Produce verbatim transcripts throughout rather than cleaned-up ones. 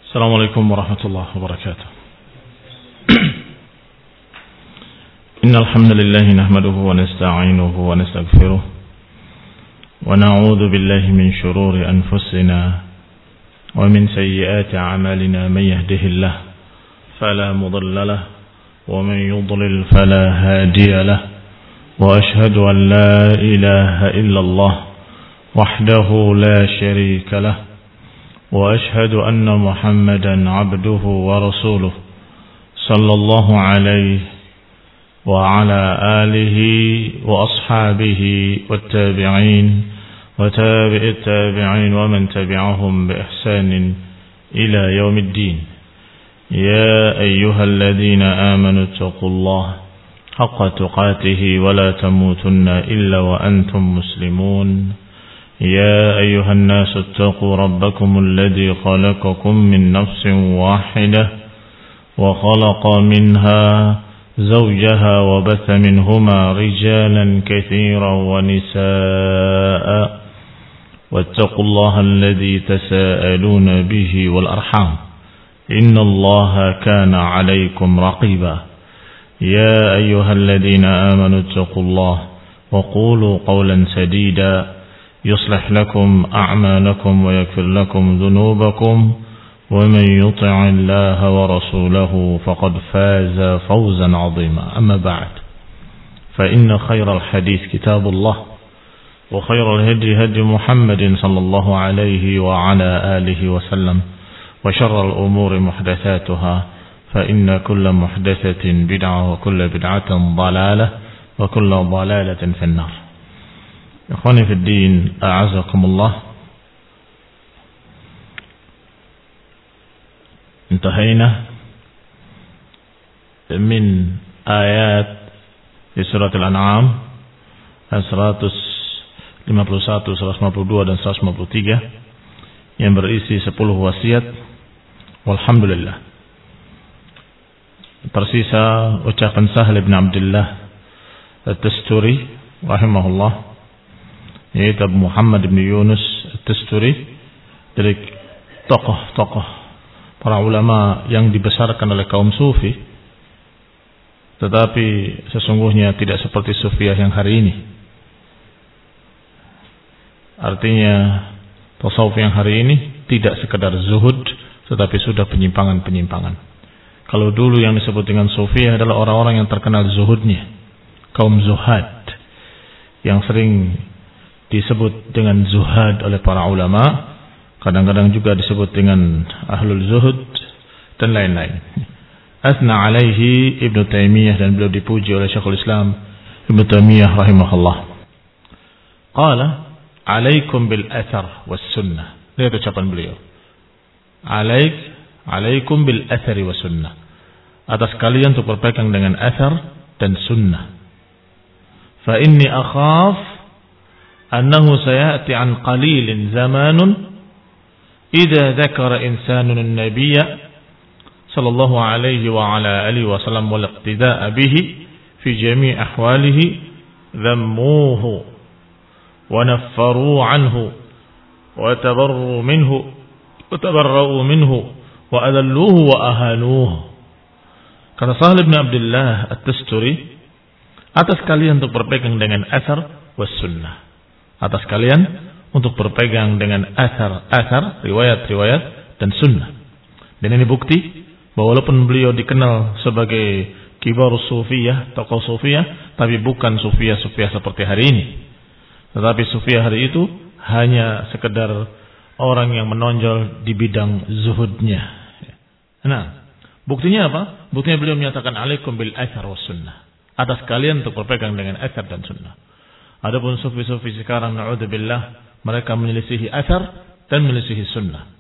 Assalamualaikum warahmatullahi wabarakatuh. Innal hamdalillah nahmaduhu wa nasta'inuhu wa nastaghfiruh wa na'udzu billahi min shururi anfusina wa min sayyiati a'malina may yahdihillah fala mudilla lahu wa man yudlil fala hadiya lahu wa ashhadu an la ilaha illallah wahdahu la sharika lahu وأشهد أن محمدا عبده ورسوله صلى الله عليه وعلى آله وأصحابه والتابعين وتابع التابعين ومن تبعهم بإحسان إلى يوم الدين يا أيها الذين آمنوا اتقوا الله حق تقاته ولا تموتن إلا وأنتم مسلمون يا أيها الناس اتقوا ربكم الذي خلقكم من نفس واحدة وخلق منها زوجها وبث منهما رجالا كثيرا ونساء واتقوا الله الذي تساءلون به والأرحام إن الله كان عليكم رقيبا يا أيها الذين آمنوا اتقوا الله وقولوا قولا سديدا يصلح لكم أعمالكم ويغفر لكم ذنوبكم ومن يطع الله ورسوله فقد فاز فوزا عظيما أما بعد فإن خير الحديث كتاب الله وخير الهدي هدي محمد صلى الله عليه وعلى آله وسلم وشر الأمور محدثاتها فإن كل محدثة بدعة وكل بدعة ضلالة وكل ضلالة في النار. Ikhwani fi din, a'azakumullah. Intahayna min ayat di surat Al-An'am seratus lima puluh satu, seratus lima puluh dua dan seratus lima puluh tiga yang berisi sepuluh wasiat. Walhamdulillah. Tersisa ucapan Sahal bin Abdullah At-Tusturi rahimahullah, yaitu Abu Muhammad bin Yunus At-Tusturi, dari tokoh-tokoh para ulama yang dibesarkan oleh kaum sufi, tetapi sesungguhnya tidak seperti sufiah yang hari ini. Artinya tasawuf yang hari ini tidak sekedar zuhud, tetapi sudah penyimpangan-penyimpangan. Kalau dulu yang disebut dengan sufiah adalah orang-orang yang terkenal zuhudnya, kaum zuhad, yang sering disebut dengan zuhad oleh para ulama, kadang-kadang juga disebut dengan ahlul zuhud dan lain-lain. Asna alaihi Ibnu Taimiyah, dan beliau dipuji oleh Syekhul Islam Ibnu Taimiyah rahimahullah. Qala alaikum bil athar was sunnah. Lihat ucapan beliau. Alaik alaikum bil athari was sunnah. Atas kalian untuk berpegang dengan athar dan sunnah. Fa inni akhaf أنه سيأتي عن قليل زمان إذا ذكر إنسان النبي صلى الله عليه وعلى آله وسلم والاقتداء به في جميع أحواله ذموه ونفروا عنه وتبروا منه وتبرؤوا منه وأذلوه وأهانوه. Kata Sahal bin Abdullah At-Tusturi, atas kalian untuk berpegang dengan athar was sunnah, atas kalian untuk berpegang dengan asar-asar, riwayat-riwayat dan sunnah. Dan ini bukti bahwa walaupun beliau dikenal sebagai kibar sufiyah, tokoh sufiyah, tapi bukan sufiyah-sufiyah seperti hari ini. Tetapi sufiyah hari itu hanya sekedar orang yang menonjol di bidang zuhudnya. Nah, buktinya apa? Buktinya beliau menyatakan alaikum bil asar was sunnah. Atas kalian untuk berpegang dengan asar dan sunnah. Adapun sufi-sufi sekarang, na'udzubillah, mereka menyelisihi asar dan menyelisihi sunnah.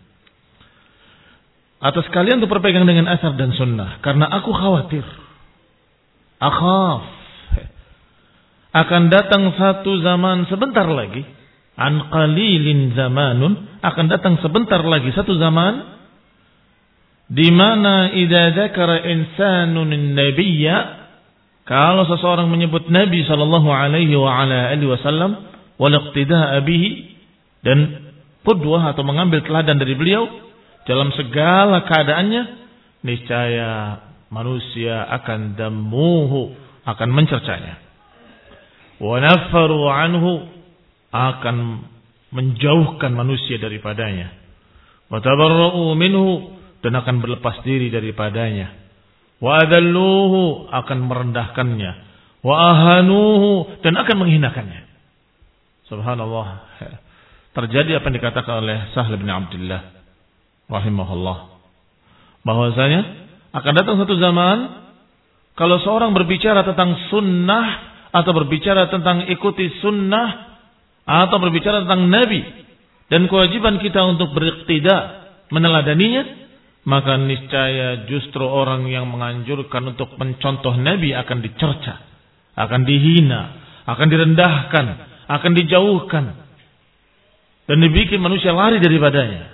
Atas kalian untuk berpegang dengan asar dan sunnah, karena aku khawatir, akhaf, akan datang satu zaman sebentar lagi, an qalilin zamanun, akan datang sebentar lagi satu zaman, di mana idza dzakara insanun nabiyya, kalau seseorang menyebut Nabi sallallahu alaihi wa ala alihi wasallam wal iqtida'a bihi, dan qudwah atau mengambil teladan dari beliau, dalam segala keadaannya, niscaya manusia akan dammuhu, akan mencercanya. Wa nafaru anhu, akan menjauhkan manusia daripadanya. Wa tabarra'u minhu, dan akan berlepas diri daripadanya. Wa adalluhu, akan merendahkannya. Wa ahanuhu, dan akan menghinakannya. Subhanallah. Terjadi apa yang dikatakan oleh Sahl bin Abdullah rahimahullah, bahwasanya akan datang satu zaman kalau seorang berbicara tentang sunnah atau berbicara tentang ikuti sunnah atau berbicara tentang Nabi dan kewajiban kita untuk beriqtida, meneladaninya, maka niscaya justru orang yang menganjurkan untuk mencontoh Nabi akan dicerca, akan dihina, akan direndahkan, akan dijauhkan, dan dibikin manusia lari daripadanya.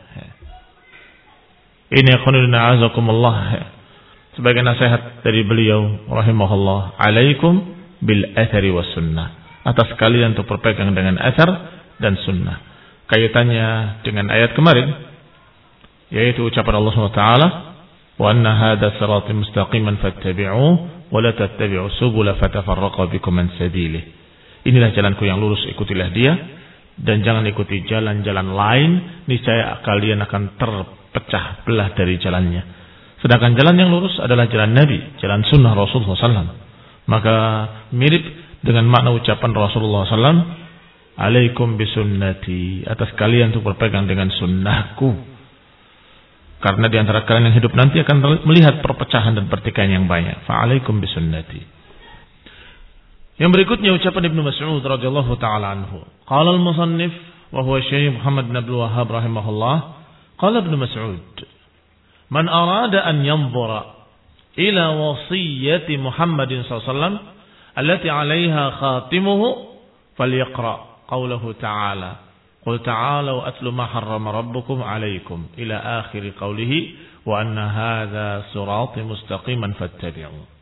Ini akhwanuna azakumullah, sebagai nasihat dari beliau rahimahullah, alaikum bil athari was sunnah, atas kalian untuk berpegang dengan athar dan sunnah. Kaitannya dengan ayat kemarin, yaitu ucapan Allah subhanahu wa taala, wa anna hadha sirati mustaqiman fattabi'uhu wa la tattabi'us subula fatafarraqa bikum an sabilih. Inilah jalanku yang lurus, ikutilah dia, dan jangan ikuti jalan-jalan lain, niscaya kalian akan terpecah belah dari jalannya. Sedangkan jalan yang lurus adalah jalan Nabi, jalan sunnah Rasulullah sallallahu alaihi wasallam. Maka mirip dengan makna ucapan Rasulullah sallallahu alaihi wasallam, alaikum bisunnati, atas kalian untuk berpegang dengan sunnahku. Karena di antara kalian yang hidup nanti akan melihat perpecahan dan pertikaian yang banyak. Fa'alaikum bisunnati. Yang berikutnya ucapan Ibnu Mas'ud radhiyallahu taala anhu. Qala al-musannif wa huwa Syekh Muhammad bin Abdul Wahhab rahimahullah, qala Ibnu Mas'ud, man arada an yanzura ila wasiyyati Muhammadin sallallahu alaihi wasallam allati 'alaiha khatimuhu falyaqra qawluhu ta'ala qul ta'alu atlu ma harrama rabbukum 'alaikum ila akhir qawlihi wa anna hadha sirati mustaqiman fattabi'u.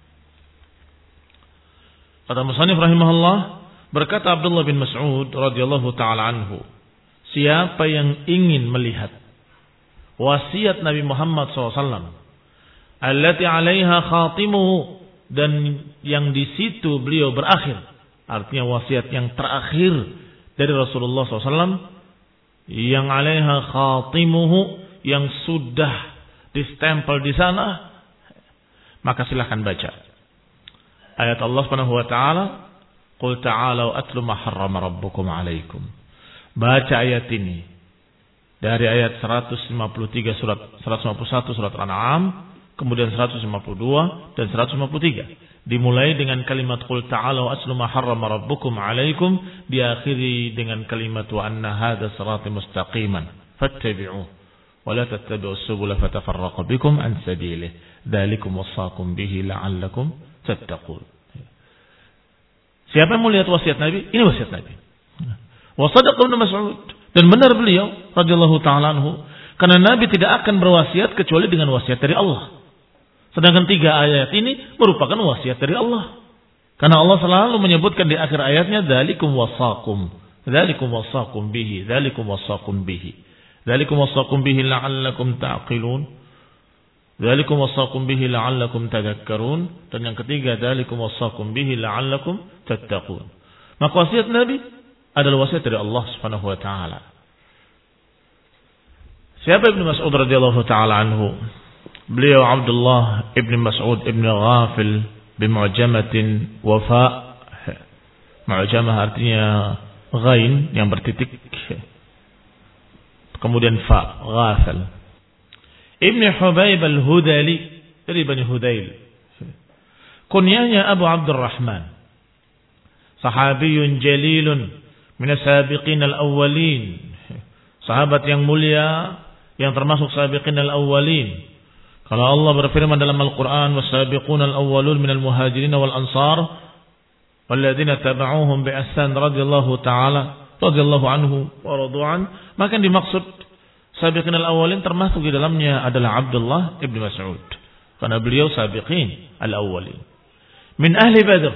Kata musannif rahimahullah, berkata Abdullah bin Mas'ud radhiyallahu taala anhu, siapa yang ingin melihat wasiat Nabi Muhammad sallallahu alaihi wasallam allati 'alaiha khatimuhu, dan yang di situ beliau berakhir, artinya wasiat yang terakhir dari Rasulullah sallallahu alaihi wasallam, yang 'alaiha khatimuhu, yang sudah distempel di sana, maka silahkan baca ayat Allah Subhanahu wa taala, qul ta'alu atlu ma harrama rabbukum 'alaikum. Baca ayat ini dari ayat seratus lima puluh tiga surat seratus lima puluh satu surat Al-An'am, kemudian seratus lima puluh dua dan seratus lima puluh tiga. Dimulai dengan kalimat qul ta'alu atlu ma harrama rabbukum 'alaikum, diakhiri dengan kalimat wa anna hadza sirati mustaqiman fattabi'uhu wa la tattabi'us subula fatafarraqa bikum an sabilihi dzalikum wasaqum bihi la'allakum tattaqun. Siapa yang mau lihat wasiat Nabi? Ini wasiat Nabi. Wa sadaqa Ibnu Mas'ud, dan benar beliau radhiyallahu taala anhu, karena Nabi tidak akan berwasiat kecuali dengan wasiat dari Allah. Sedangkan tiga ayat ini merupakan wasiat dari Allah. Karena Allah selalu menyebutkan di akhir ayatnya dzalikum wasaqum, dzalikum wasaqum bihi, dzalikum wasaqum bihi, dzalikum wasaqum bihi la'allakum ta'qilun. Dzalikum wasaqum bihi la'allakum tadhakkarun, dan yang ketiga dzalikum wasaqum bihi la'allakum tattaqun. Maka wasiat Nabi adalah wasiat dari Allah Subhanahu wa taala. Siapa Ibnu Mas'ud radhiyallahu taala anhu? Beliau Abdullah Ibn Mas'ud Ibn Ghafil bimu'jamatin wafa. Mu'jamah artinya ghain yang bertitik, kemudian fa, Ghafil. Ibn Hubayb al-Hudali dari Bani Hudail. Kunyanya Abu Abdurrahman. Sahabiyun jalilun min as-sabiqin al-awwalin. Sahabat yang mulia yang termasuk sabiqin al-awwalin. Kalau Allah berfirman dalam Al-Qur'an, was-sabiqun al-awwalun minal muhajirin wal ansar walladzina tabauhum bi ihsan radhiyallahu ta'ala radhiyallahu anhu wa radu'an, maka yang dimaksud sabiqin al-awwalin termasuk di dalamnya adalah Abdullah ibn Mas'ud, karena beliau sabiqin al-awwalin. Min ahli Badr.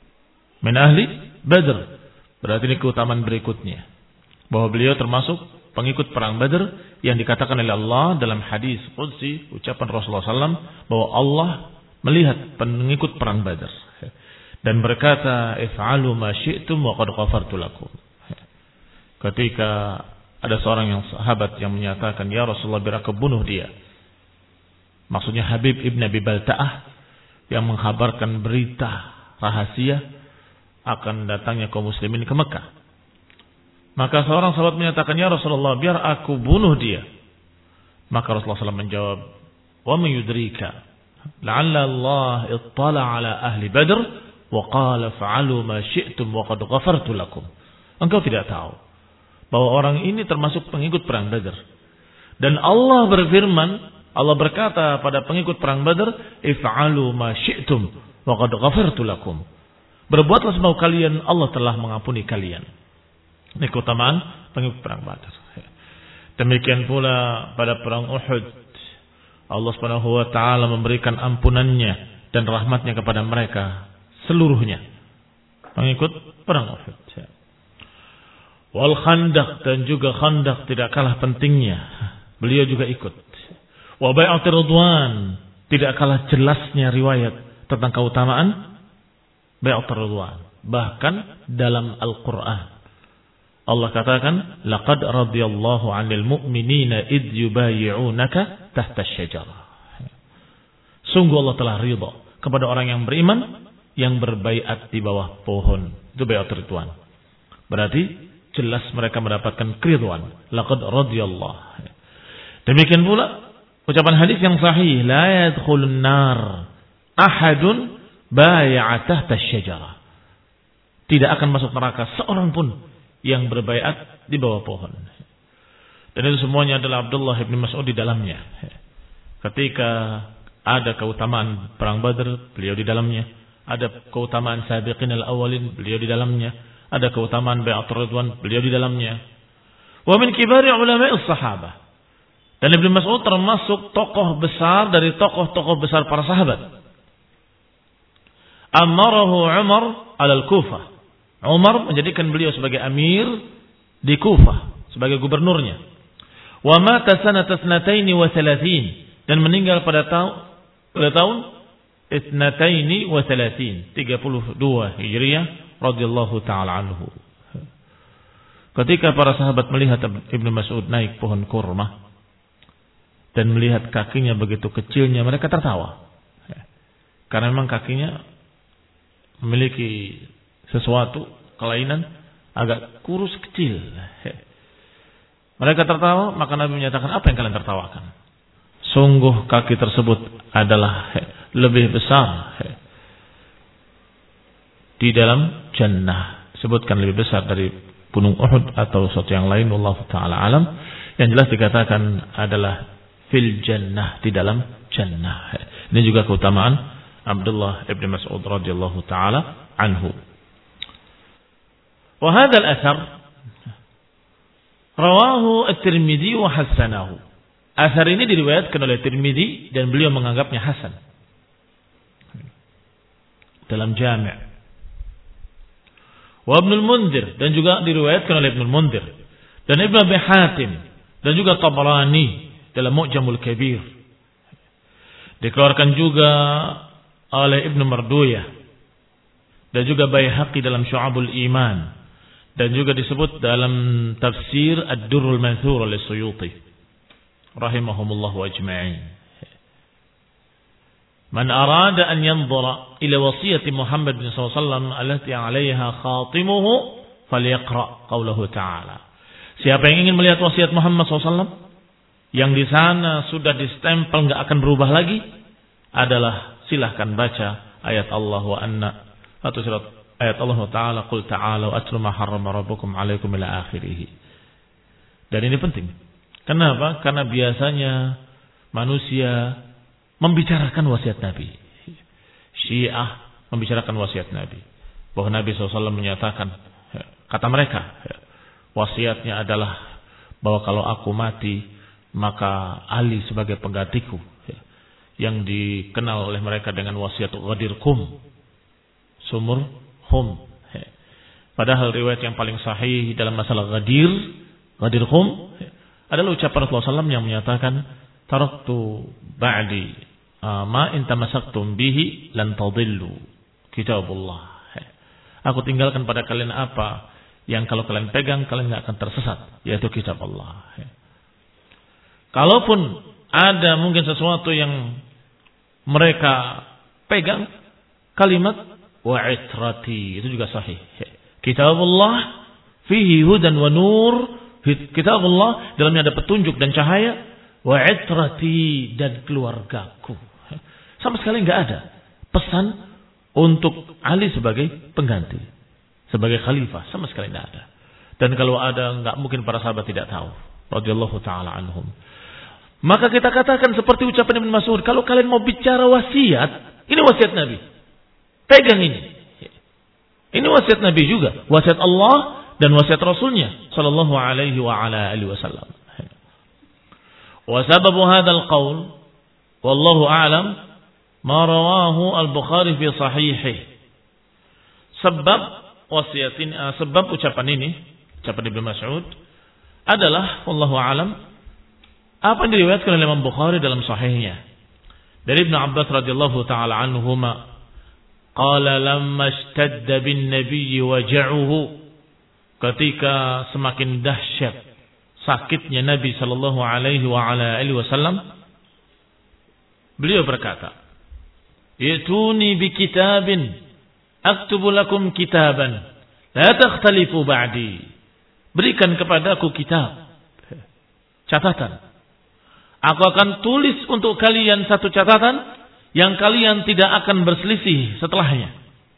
Min ahli Badr. Berarti ini keutamaan berikutnya, bahwa beliau termasuk pengikut perang Badr yang dikatakan oleh Allah dalam hadis qudsi, ucapan Rasulullah sallallahu alaihi wasallam bahwa Allah melihat pengikut perang Badr dan berkata, "If'alu ma syi'tum wa qad ghafartu lakum." Ketika ada seorang yang sahabat yang menyatakan, "Ya Rasulullah, biar aku bunuh dia." Maksudnya Habib ibn Abi Balta'ah yang menghabarkan berita rahasia akan datangnya kaum muslimin ke Mekah. Maka seorang sahabat menyatakan, "Ya Rasulullah, biar aku bunuh dia." Maka Rasulullah shallallahu alaihi wasallam menjawab, "Wa man yudrika la'alla Allah ittala ala ahli Badr wa qala fa'alu ma syi'tum wa qad ghafartu lakum." Engkau tidak tahu bahwa orang ini termasuk pengikut perang Badr. Dan Allah berfirman, Allah berkata pada pengikut perang Badr, "If'alu ma syi'tum wa qad ghafartu lakum." Berbuatlah semau kalian, Allah telah mengampuni kalian. Ini keutamaan pengikut perang Badr. Demikian pula pada perang Uhud, Allah Subhanahu wa taala memberikan ampunannya dan rahmatnya kepada mereka seluruhnya. Pengikut perang Uhud. Wal Khandaq, dan juga Khandaq tidak kalah pentingnya. Beliau juga ikut. Wa Bai'atur Ridwan, tidak kalah jelasnya riwayat tentang keutamaan Bai'atur Ridwan. Bahkan dalam Al-Qur'an Allah katakan, "Laqad radiyallahu 'anil mu'minina id yubayyi'unaka tahta asy-syajarah." Sungguh Allah telah ridha kepada orang yang beriman yang berbaiat di bawah pohon. Itu Bai'atur Ridwan. Berarti jelas mereka mendapatkan keridhaan. Laqad radiyallahu. Demikian pula ucapan hadis yang sahih, "La yadkhulun nar ahadun bai'a tahta asy-syajarah." Tidak akan masuk neraka seorang pun yang berbaiat di bawah pohon. Dan itu semuanya adalah Abdullah bin Mas'ud di dalamnya. Ketika ada keutamaan perang Badr, beliau di dalamnya. Ada keutamaan sabiqin al-awwalin, beliau di dalamnya. Ada keutamaan Bai'atur Ridwan, beliau di dalamnya. Wa min kibari ulama'is sahabah. Dan Ibnu Mas'ud termasuk tokoh besar dari tokoh-tokoh besar para sahabat. Amarahu Umar al-Kufah. Umar menjadikan beliau sebagai amir di Kufah, sebagai gubernurnya. Wa mata sanata ithnataini wa thalathin, dan meninggal pada tahun pada tahun ithnataini wa thalathin, tiga puluh dua Hijriah radhiyallahu taala anhu. Ketika para sahabat melihat Ibnu Mas'ud naik pohon kurma dan melihat kakinya begitu kecilnya, mereka tertawa. Karena memang kakinya memiliki sesuatu kelainan, agak kurus kecil. Mereka tertawa, maka Nabi menyatakan, "Apa yang kalian tertawakan? Sungguh kaki tersebut adalah lebih besar di dalam jannah." Sebutkan lebih besar dari gunung Uhud atau sesuatu yang lain, wallahu taala alam. Yang jelas dikatakan adalah fil jannah, di dalam jannah. Ini juga keutamaan Abdullah ibn Mas'ud radhiyallahu taala anhu. وهذا الأثر رواه الترمذي وحسنه. Asar ini diriwayatkan oleh Tirmidzi dan beliau menganggapnya hasan dalam Jami'. Wa Ibnu al-Mundhir, dan juga diriwayatkan oleh Ibnu al-Mundhir dan Ibnu Abi Hatim dan juga Tabarani dalam Mu'jamul Kabir. Dikeluarkan juga oleh Ibnu Marduyah dan juga Baihaqi dalam Syu'abul Iman. Dan juga disebut dalam tafsir Ad-Durrul Manthur oleh Suyuti rahimahumullah wa ajma'in. Man arada an yanzura ila wasiyati Muhammad bin sallallahu alaihi wasallam allati 'alayha khatimuhu falyaqra qawluhu ta'ala. Siapa yang ingin melihat wasiat Muhammad sallallahu alaihi wasallam yang di sana sudah distempel enggak akan berubah lagi, adalah silahkan baca ayat Allah wa anna atau surat ayat Allah Ta'ala, "Qul ta'alu atlu ma harrama rabbukum 'alaikum" ila akhirih. Dan ini penting. Kenapa? Karena biasanya manusia membicarakan wasiat Nabi. Syiah membicarakan wasiat Nabi. Bahwa Nabi shallallahu alaihi wasallam menyatakan, kata mereka, wasiatnya adalah bahwa kalau aku mati, maka Ali sebagai penggantiku. Yang dikenal oleh mereka dengan wasiat Ghadir Qum. Sumur Hum. Padahal riwayat yang paling sahih dalam masalah Ghadir, Ghadir Qum adalah ucapan Rasulullah sallallahu alaihi wasallam yang menyatakan, taraktu ba'di ma in tamassaktum bihi lan tadillu kitabullah. Aku tinggalkan pada kalian apa yang kalau kalian pegang kalian tidak akan tersesat, yaitu kitab Allah. Kalaupun ada mungkin sesuatu yang mereka pegang, kalimat wa itrati itu juga sahih. Kitabullah fihi hudan wa nur. Kitabullah dalamnya ada petunjuk dan cahaya. Wa itrati dan keluargaku. Sama sekali enggak ada pesan untuk Ali sebagai pengganti, sebagai khalifah, sama sekali tidak ada. Dan kalau ada, enggak mungkin para sahabat tidak tahu. Radhiyallahu taala anhum. Maka kita katakan seperti ucapan Ibnu Mas'ud, kalau kalian mau bicara wasiat, ini wasiat Nabi. Pegang ini. Ini wasiat Nabi juga, wasiat Allah dan wasiat Rasulnya sallallahu alaihi wa ala alihi wasallam. Wa sababu hadzal qaul wallahu a'lam ma rawahu al-Bukhari fi sahihih. Sebab wasiatin uh, sebab ucapan ini, ucapan Ibnu Mas'ud adalah wallahu alam apa yang diriwayatkan oleh Imam Bukhari dalam sahihnya dari Ibnu Abbas radhiyallahu taala anhuma qala lamma ishtadda bin nabiy waja'uhu, ketika semakin dahsyat sakitnya Nabi sallallahu alaihi wa ala alihi wasallam, beliau berkata, "Yatuni bi kitabin aktubu lakum kitaban la takhtalifu ba'di." Berikan kepadaku kitab, catatan. Aku akan tulis untuk kalian satu catatan yang kalian tidak akan berselisih setelahnya.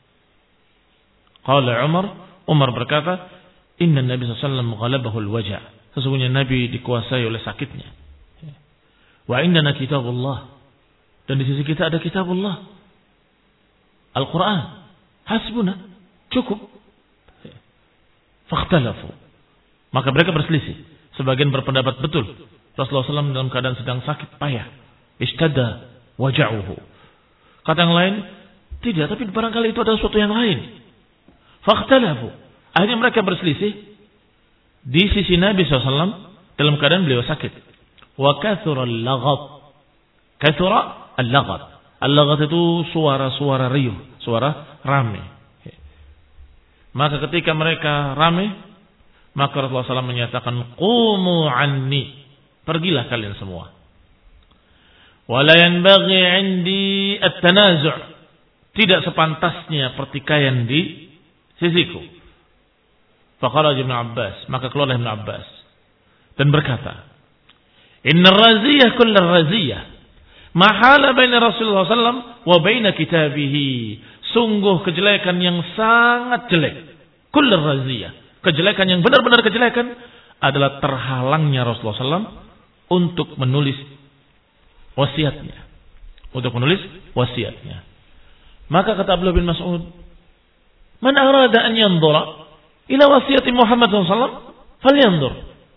Qala Umar, Umar berkata, "Inna Nabi sallallahu alaihi wasallam ghalabahu al-waja'." Sesungguhnya Nabi dikuasai oleh sakitnya. Wa indana kitabullah. Dan di sisi kita ada kitabullah. Al-Quran. Hasbuna. Cukup. Fakhtalafu. Maka mereka berselisih. Sebagian berpendapat betul. Rasulullah sallallahu alaihi wasallam dalam keadaan sedang sakit payah. Istada waja'uhu. Kata yang lain, tidak. Tapi barangkali itu adalah sesuatu yang lain. Fakhtalafu. Akhirnya mereka berselisih. Di sisi Nabi sallallahu alaihi wasallam dalam keadaan beliau sakit. Wa kathura al-laghat. Kathura al-laghat. Al-laghat itu suara-suara riuh, suara rame. Maka ketika mereka rame, maka Rasulullah sallallahu alaihi wasallam menyatakan, "Qumu anni." Pergilah kalian semua. Wa la yanbaghi 'indi at-tanazu'. Tidak sepantasnya pertikaian di sisiku. Faqala Ibnu Abbas, maka keluarlah Ibnu Abbas dan berkata, "Inna ar-raziyah kullu ar-raziyah mahala baina Rasulullah sallallahu alaihi wasallam wa baina kitabihi." Sungguh kejelekan yang sangat jelek. Kullu ar-raziyah. Kejelekan yang benar-benar kejelekan adalah terhalangnya Rasulullah sallallahu alaihi wasallam untuk menulis wasiatnya. Untuk menulis wasiatnya. Maka kata Abdullah bin Mas'ud, "Man arada an yanzura ila wasiyati Muhammad sallallahu alaihi wasallam falyanzur."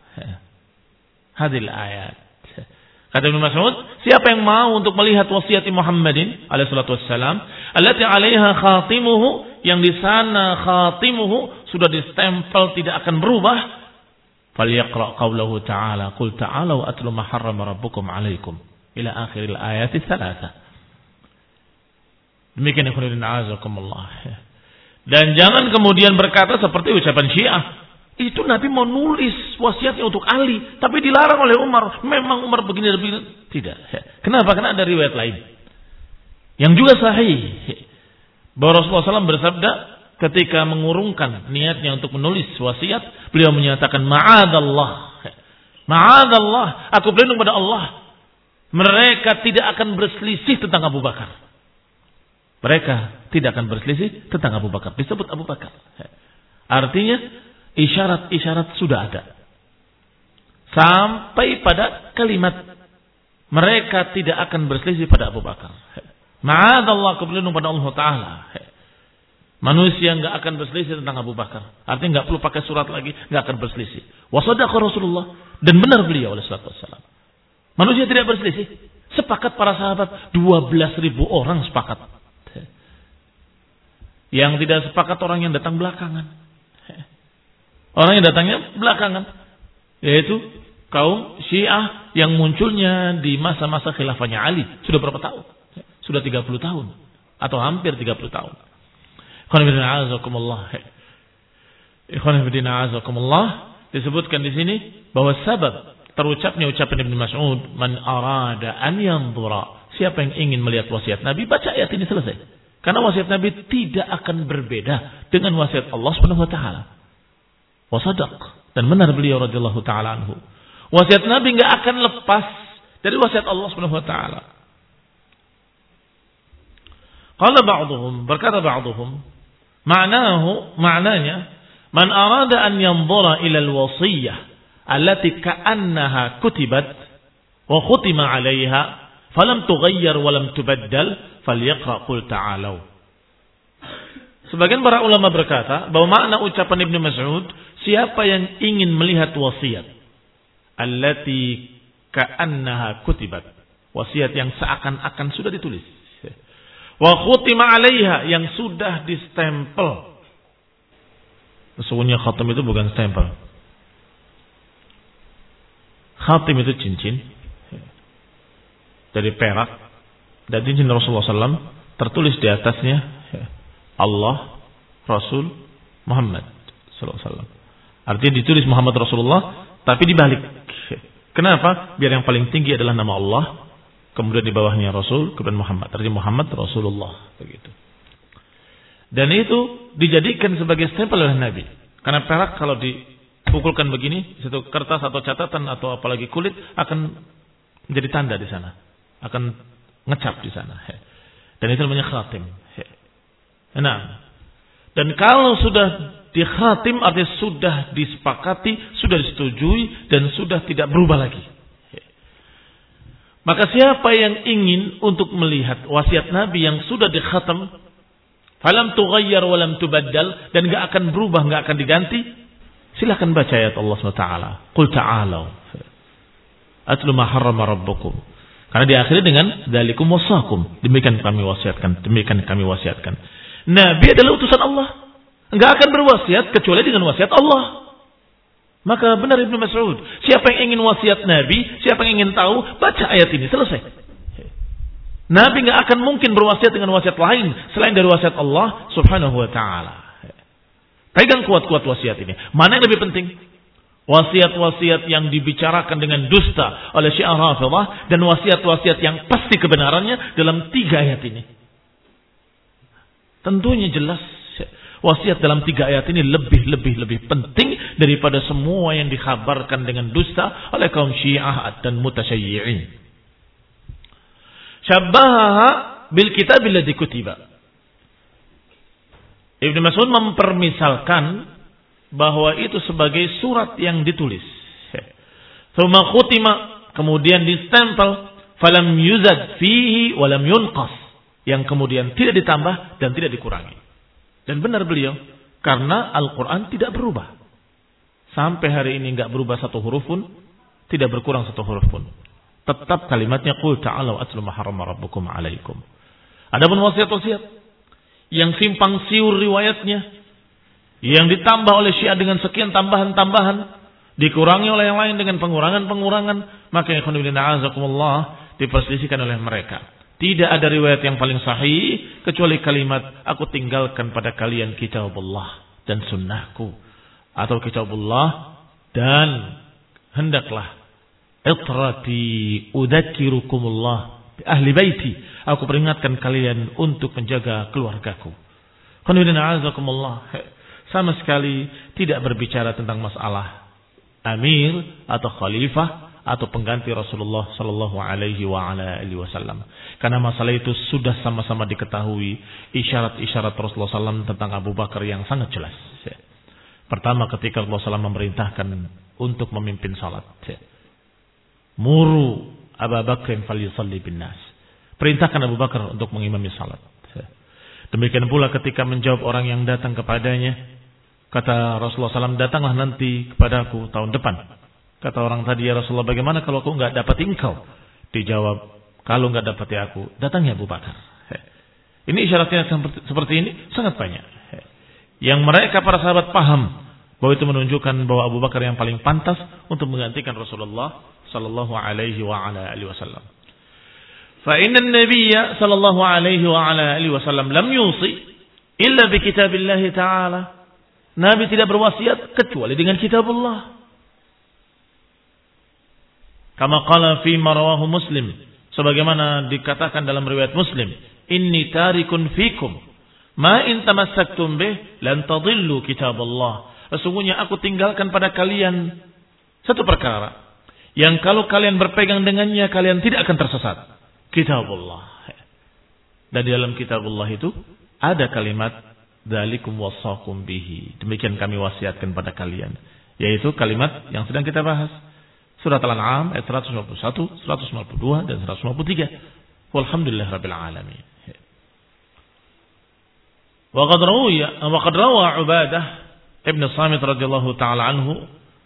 Hadil ayat. Kata Ibnu Mas'ud, siapa yang mau untuk melihat wasiat Muhammadin alaihi salatu wassalam, allati 'alaiha khatimuhu, yang di sana khatimuhu sudah distempel tidak akan berubah, falyaqra qaulahu ta'ala, qul ta'alu atlu ma harrama rabbukum 'alaikum ila akhiril ayati tsalatsa. Demikian ikhwan a'azakumullah. Dan jangan kemudian berkata seperti ucapan Syiah, itu Nabi mau nulis wasiatnya untuk Ali, tapi dilarang oleh Umar. Memang Umar begini begini. Tidak. Kenapa? Karena ada riwayat lain yang juga sahih bahwa Rasulullah sallallahu alaihi wasallam bersabda ketika mengurungkan niatnya untuk menulis wasiat, beliau menyatakan, "Ma'adallah, ma'adallah, aku berlindung pada Allah, mereka tidak akan berselisih tentang Abu Bakar." Mereka tidak akan berselisih tentang Abu Bakar. Disebut Abu Bakar. Artinya isyarat-isyarat sudah ada. Sampai pada kalimat mereka tidak akan berselisih pada Abu Bakar. Ma'adallah, aku berlindung pada Allah Ta'ala. Manusia enggak akan berselisih tentang Abu Bakar. Artinya enggak perlu pakai surat lagi, enggak akan berselisih. Wa sadaqa Rasulullah, dan benar beliau alaihi salatu wassalam. Manusia tidak berselisih. Sepakat para sahabat, dua belas ribu orang sepakat. Yang tidak sepakat orang yang datang belakangan. Orang yang datangnya belakangan, yaitu kaum Syiah yang munculnya di masa-masa khilafahnya Ali. Sudah berapa tahun? Sudah tiga puluh tahun. Atau hampir tiga puluh tahun. Disebutkan di sini bahwa sebab terucapnya ucapan Ibnu Mas'ud, man arada an yanzura, siapa yang ingin melihat wasiat Nabi, baca ayat ini selesai. Karena wasiat Nabi tidak akan berbeda dengan wasiat Allah Subhanahu wa taala. Wa sadaq, dan benar beliau radhiyallahu taala anhu. Wasiat Nabi enggak akan lepas dari wasiat Allah Subhanahu wa taala. Qala ba'dhum, berkata ba'dhum, ma'nahu, maknanya, man arada an yanzura ila al-wasiyyah allati ka'annaha kutibat wa khutima 'alayha falam tughayyar wa lam tubaddal falyaqra qul ta'alu. Sebagian para ulama berkata bahwa makna ucapan Ibnu Mas'ud, siapa yang ingin melihat wasiat allati ka'annaha kutibat, wasiat yang seakan-akan sudah ditulis, wa khutima 'alaiha, yang sudah distempel. Sesungguhnya khatam itu bukan stempel. Khatim itu cincin dari perak, dan cincin Rasulullah sallallahu alaihi wasallam tertulis di atasnya Allah, Rasul, Muhammad sallallahu alaihi wasallam. Artinya ditulis Muhammad Rasulullah, tapi dibalik. Kenapa? Biar yang paling tinggi adalah nama Allah, kemudian di bawahnya Rasul, kemudian Muhammad. Artinya Muhammad Rasulullah, begitu. Dan itu dijadikan sebagai stempel oleh Nabi. Karena perak kalau dipukulkan begini, situ kertas atau catatan atau apalagi kulit akan menjadi tanda di sana, akan ngecap di sana. Dan itu namanya khatim. Nah, dan kalau sudah di khatim artinya sudah disepakati, sudah disetujui, dan sudah tidak berubah lagi. Maka siapa yang ingin untuk melihat wasiat Nabi yang sudah dikhatam, falam tughayyar wa lam tubaddal, dan enggak akan berubah, enggak akan diganti, silakan baca ayat Allah subhanahu wa taala. Qul ta'alu atlu ma harrama rabbukum. Karena diakhiri dengan dzalikum wasakum. Demikian kami wasiatkan, demikian kami wasiatkan. Nabi adalah utusan Allah. Enggak akan berwasiat kecuali dengan wasiat Allah. Maka benar Ibnu Mas'ud, siapa yang ingin wasiat Nabi, siapa yang ingin tahu, baca ayat ini, selesai. Nabi enggak akan mungkin berwasiat dengan wasiat lain selain dari wasiat Allah Subhanahu wa taala. Pegang kuat-kuat wasiat ini. Mana yang lebih penting? Wasiat-wasiat yang dibicarakan dengan dusta oleh Syiah Rafidhah dan wasiat-wasiat yang pasti kebenarannya dalam tiga ayat ini. Tentunya jelas wasiat dalam tiga ayat ini lebih-lebih lebih penting daripada semua yang dikhabarkan dengan dusta oleh kaum Syiah dan mutasyayyi'in. Syabbaha bil kitab alladhi kutiba. Ibnu Mas'ud mempermisalkan bahwa itu sebagai surat yang ditulis. Tsumma khutima, kemudian distempel, falam yuzad fihi wa lam yunqas, yang kemudian tidak ditambah dan tidak dikurangi. Dan benar beliau, karena Al-Quran tidak berubah. Sampai hari ini enggak berubah satu huruf pun, tidak berkurang satu huruf pun. Tetap kalimatnya qul ta'alu atlu ma harrama rabbukum 'alaikum. Adapun wasiat-wasiat yang simpang siur riwayatnya, yang ditambah oleh Syiah dengan sekian tambahan-tambahan, dikurangi oleh yang lain dengan pengurangan-pengurangan, maka ikhwan fillah azakumullah diperselisihkan oleh mereka. Tidak ada riwayat yang paling sahih kecuali kalimat aku tinggalkan pada kalian kitabullah dan sunnahku, atau kitabullah dan hendaklah itrati udzakirukumullah ahli baiti, aku peringatkan kalian untuk menjaga keluargaku. Qanidina azakumullah, sama sekali tidak berbicara tentang masalah amir atau khalifah atau pengganti Rasulullah sallallahu alaihi wa ala alihi wasallam. Karena masalah itu sudah sama-sama diketahui, isyarat-isyarat Rasulullah sallallahu alaihi wasallam tentang Abu Bakar yang sangat jelas. Pertama, ketika Rasulullah sallallahu alaihi wasallam memerintahkan untuk memimpin salat, muru Abu Bakar falyusalli bin nas. Perintahkan Abu Bakar untuk mengimami salat. Demikian pula ketika menjawab orang yang datang kepadanya, kata Rasulullah sallallahu alaihi wasallam, datanglah nanti kepadaku tahun depan. Kata orang tadi, ya Rasulullah, bagaimana kalau aku enggak dapat engkau? Dijawab, kalau enggak dapat aku, datangnya Abu Bakar. Ini isyaratnya seperti ini sangat banyak. Yang mereka para sahabat paham Bahwa itu menunjukkan bahwa Abu Bakar yang paling pantas untuk menggantikan Rasulullah sallallahu alaihi wa ala alihi wasallam. Fa inna an-nabiyya sallallahu alaihi wa ala alihi wasallam lam yusi illa bi kitabillah ta'ala. Nabi tidak berwasiat kecuali dengan kitabullah. Kama qala fi ma rawahu Muslim, sebagaimana dikatakan dalam riwayat Muslim, inni tarikun fikum ma in tamassaktum bih lan tadillu kitaballah. Sesungguhnya aku tinggalkan pada kalian satu perkara yang kalau kalian berpegang dengannya kalian tidak akan tersesat. Kitabullah. Dan di dalam kitabullah itu ada kalimat dzalikum wasaqum bihi. Demikian kami wasiatkan pada kalian, yaitu kalimat yang sedang kita bahas. Surat Al-An'am ayat seratus lima puluh satu, seratus lima puluh dua dan seratus lima puluh tiga. Walhamdulillahirabbil alamin. Wa qad rawiya wa qad rawa Ubadah Ibn Samit radhiyallahu taala anhu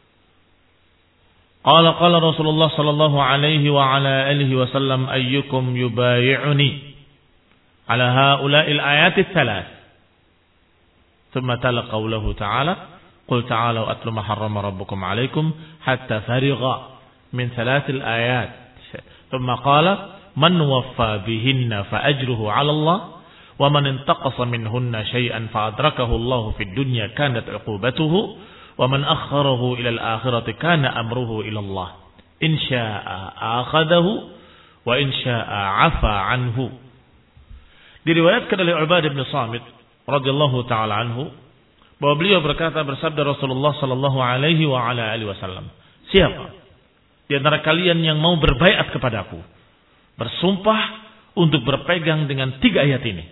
qala qala Rasulullah sallallahu alaihi wa ala alihi wasallam ayyukum yubay'uni ala haula'il ayati thalath thumma tala qawluhu ta'ala qul ta'alu atlu ma harrama rabbukum alaykum hatta farigha min thalathil ayat thumma qala man waffa bihinna fa ajruhu 'ala Allah wa man intaqasa minhunna shay'an fa adrakahu Allah fid dunya kanat 'uqubatuhu wa man akhkharahu ila al-akhirati kana amruhu ila Allah in syaa'a akhadahu wa in syaa'a 'afa 'anhu. Diriwayatkan oleh Ubadah bin Samit radhiyallahu taala anhu bahwa beliau berkata, bersabda Rasulullah sallallahu alaihi wa ala alihi wasallam, siapa di antara kalian yang mau berbaiat kepadaku, bersumpah untuk berpegang dengan tiga ayat ini,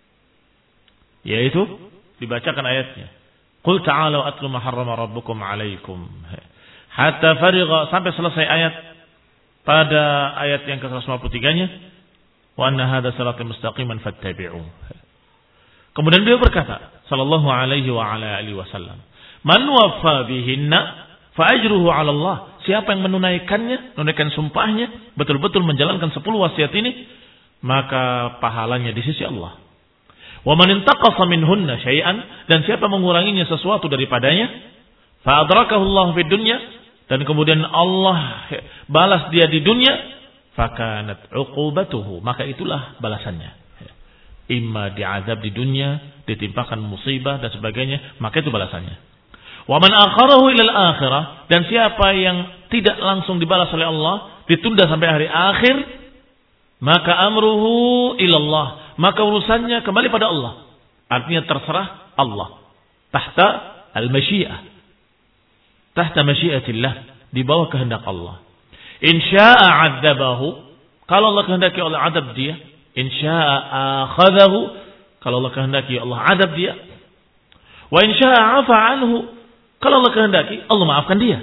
yaitu dibacakan ayatnya, qul ta'alu atlu ma harrama rabbukum alaikum hatta farigha, sampai selesai ayat, pada ayat yang ke seratus lima puluh tiga-nya, wa anna hadza siratal mustaqiman fattabi'u. Kemudian beliau berkata sallallahu alaihi wa ala alihi wasallam, man waffa bihinna fa ajruhu 'ala Allah. Siapa yang menunaikannya, menunaikan sumpahnya, betul-betul menjalankan sepuluh wasiat ini, maka pahalanya di sisi Allah. Wa man intaqasa minhunna syai'an, dan siapa menguranginya sesuatu daripadanya, fa adrakahu Allah fid dunya, dan kemudian Allah balas dia di dunia, fakanat 'uqubatuhu, maka itulah balasannya. Imma diazab di dunia, ditimpakan musibah dan sebagainya, maka itu balasannya. Wa man akharahu ila al-akhirah, dan siapa yang tidak langsung dibalas oleh Allah, ditunda sampai hari akhir, maka amruhu ila Allah, maka urusannya kembali pada Allah. Artinya terserah Allah. Tahta al-masyiah. Tahta masyiatillah, di bawah kehendak Allah. In syaa'a 'adzabahu, kalau Allah kehendaki Allah adab dia. In syaa'a akhadahu, kalau Allah kehendaki Allah adab dia. Wa in syaa'a 'afa 'anhu, kalau Allah kehendaki Allah maafkan dia.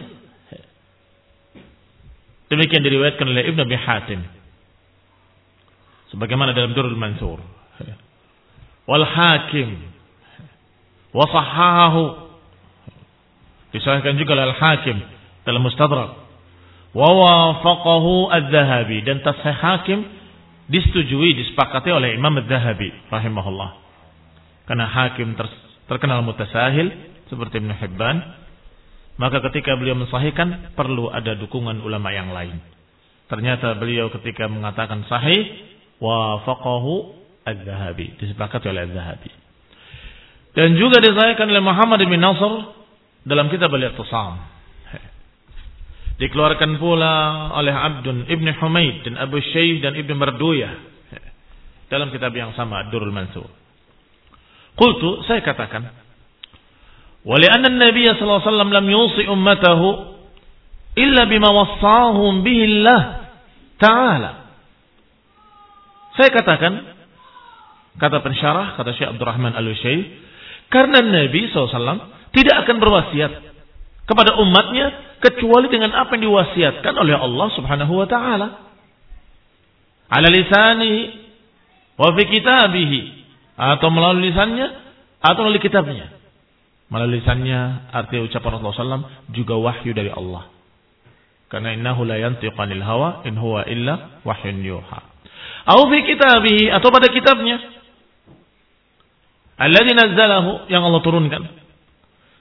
Demikian diriwayatkan oleh Ibnu Abi Hatim sebagaimana dalam Durrul Mansur. Wal Hakim wa sahhahu, disahihkan juga oleh Al Hakim dalam Mustadrak. Wa wafaqahu Adz-Dzahabi, dan tasahih Hakim disetujui, disepakati oleh Imam Adz-Dzahabi rahimahullah. Karena Hakim ter- terkenal mutasahil seperti Ibnu Hibban, maka ketika beliau mensahihkan perlu ada dukungan ulama yang lain. Ternyata beliau ketika mengatakan sahih, wafaqahu Adz-Dzahabi, disepakati oleh Adz-Dzahabi. Dan juga disahihkan oleh Muhammad bin Nasr dalam kitab Al-I'tisam. Dikeluarkan pula oleh Abdun Ibn Humaid dan Abu Shaykh dan Ibn Marduyah dalam kitab yang sama, Ad-Durrul Mansur. Qultu, saya katakan, wa li'anna an-nabiy sallallahu alaihi wasallam lam yusi ummatahu illa bima wassahum bihi Allah ta'ala. Saya katakan, kata pensyarah, kata Syekh Abdurrahman Al-Utsyaib, karena Nabi sallallahu alaihi wasallam tidak akan berwasiat kepada umatnya kecuali dengan apa yang diwasiatkan oleh Allah Subhanahu wa taala. Ala lisanihi wa fi kitabihi, atau melalui lisannya atau melalui kitabnya. Melalui lisannya artinya ucapan Rasulullah sallallahu alaihi wasallam juga wahyu dari Allah. Karena innahu la yantiqu 'anil hawa in huwa illa wahyun yuha. Au fi kitabihi, atau pada kitabnya. Alladzi nazzalahu, yang Allah turunkan.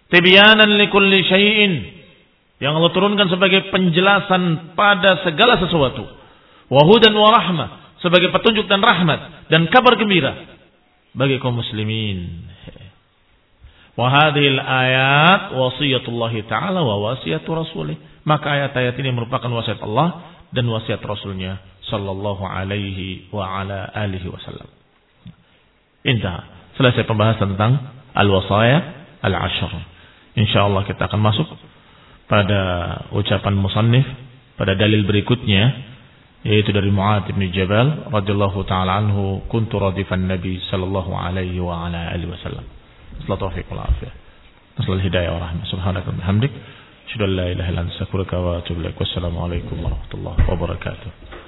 Tibyanan likulli syai'in, yang Allah turunkan sebagai penjelasan pada segala sesuatu. Wa hudan wa rahmah, sebagai petunjuk dan rahmat dan kabar gembira bagi kaum muslimin. Wa hadhil ayat wasiyatullah ta'ala wa wasiyatu rasulih. Maka ayat-ayat ini merupakan wasiat Allah dan wasiat Rasulnya sallallahu alaihi wa ala alihi wasallam. Indah. Selesai pembahasan tentang al-wasaya al-ashr. Insyaallah kita akan masuk pada ucapan musannif pada dalil berikutnya, yaitu dari Mu'adz bin Jabal radhiyallahu taala anhu, kuntu radifan nabi sallallahu alaihi wa ala alihi wasallam. Sallallahu taufiq wal afiyah. Nasallu hidayah wa rahmah. Subhanaka wa bihamdik, asyhadu an la ilaha illa anta astaghfiruka wa atubu ilaik. Wassalamu alaikum warahmatullahi wabarakatuh.